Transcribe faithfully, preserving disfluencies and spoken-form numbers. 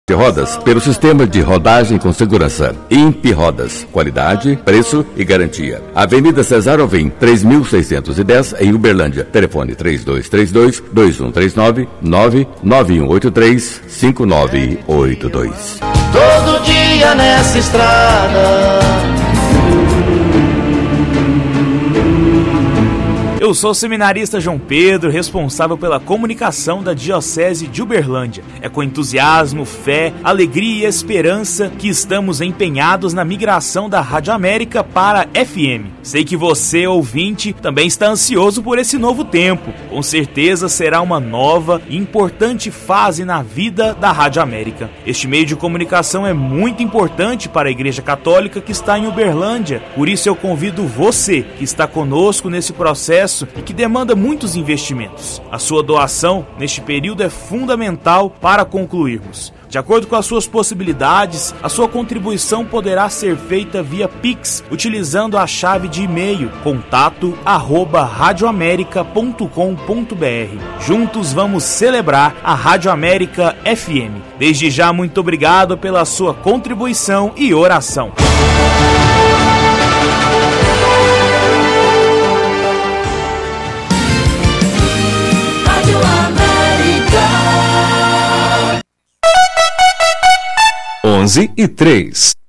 de rodas pelo sistema de rodagem com segurança. Imp Rodas, qualidade, preço e garantia. Avenida Cesar Alvim, três mil seiscentos e dez, em Uberlândia. Telefone três dois três dois, dois um três nove, nove nove um oito três, cinco nove oito dois. Todo dia nessa estrada. Eu sou o seminarista João Pedro, responsável pela comunicação da Diocese de Uberlândia. É com entusiasmo, fé, alegria e esperança que estamos empenhados na migração da Rádio América para a F M. Sei que você, ouvinte, também está ansioso por esse novo tempo. Com certeza será uma nova e importante fase na vida da Rádio América. Este meio de comunicação é muito importante para a Igreja Católica que está em Uberlândia. Por isso eu convido você que está conosco nesse processo e que demanda muitos investimentos. A sua doação neste período é fundamental para concluirmos. De acordo com as suas possibilidades, a sua contribuição poderá ser feita via Pix, utilizando a chave de e-mail contato arroba radioamerica ponto com ponto br. Juntos vamos celebrar a Rádio América F M. Desde já, muito obrigado pela sua contribuição e oração. onze e três.